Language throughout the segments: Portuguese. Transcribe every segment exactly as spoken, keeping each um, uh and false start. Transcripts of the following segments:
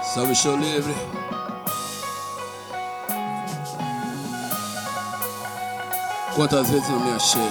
Salve, show livre. Quantas vezes não me achei?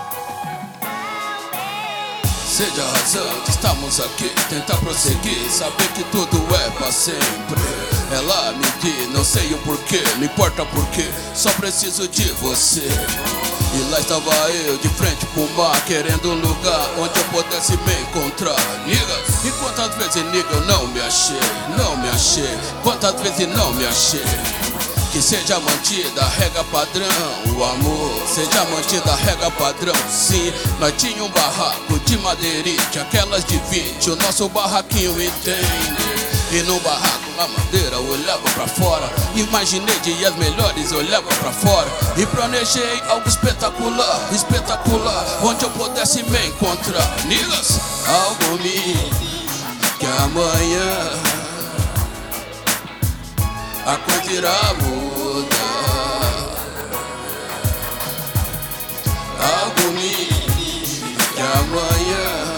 Seja a razão que estamos aqui, tentar prosseguir, saber que tudo é pra sempre. Ela me diz, não sei o porquê, não importa porquê, só preciso de você. E lá estava eu, de frente pro mar, querendo um lugar onde eu pudesse me encontrar. Nigga, e quantas vezes, nigga, eu não me achei, não me achei. Quantas vezes não me achei. Que seja mantida a regra padrão, o amor seja mantida a regra padrão. Sim, nós tinha um barraco de madeirite, aquelas de vinte, o nosso barraquinho, entende? E no barraco, na madeira, eu olhava pra fora, imaginei dias melhores, eu olhava pra fora e planejei algo espetacular, espetacular, onde eu pudesse me encontrar. Niggas, algo me que amanhã a coisa irá mudar. Algo me que amanhã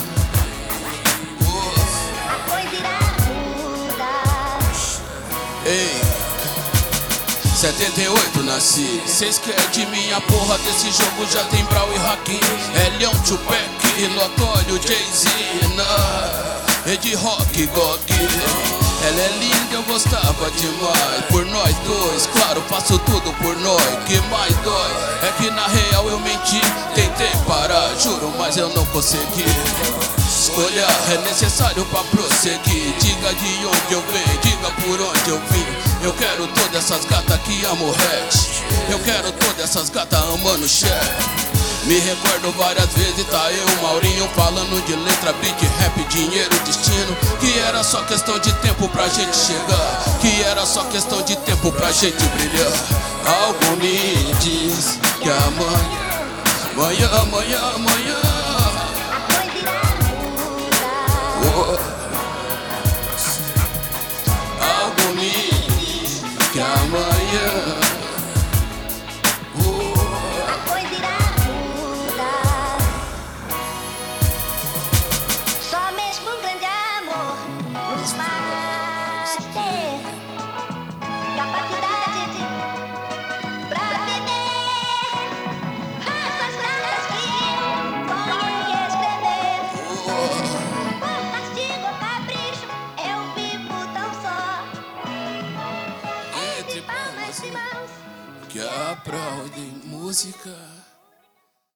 oh, a coisa irá mudar. Ei, setenta e oito nasci. Cês querem de mim, a porra desse jogo já tem Brau e Hakim, Elion, Tupac, Notório, Jay-Z, Ed Rock, Gog. Ela é linda, eu gostava demais. Por nós dois, claro, faço tudo por nós. Que mais dói é que na real eu menti. Tentei parar, juro, mas eu não consegui. Escolha é necessário pra prosseguir. Diga de onde eu venho, diga por onde eu vim. Eu quero todas essas gatas que amam hatch. Eu quero todas essas gatas amando chefe. Me recordo várias vezes, tá eu, Maurinho, falando de letra, beat, rap, dinheiro, destino. Que era só questão de tempo pra gente chegar. Que era só questão de tempo pra gente brilhar. Algo me diz que amanhã, amanhã, amanhã, amanhã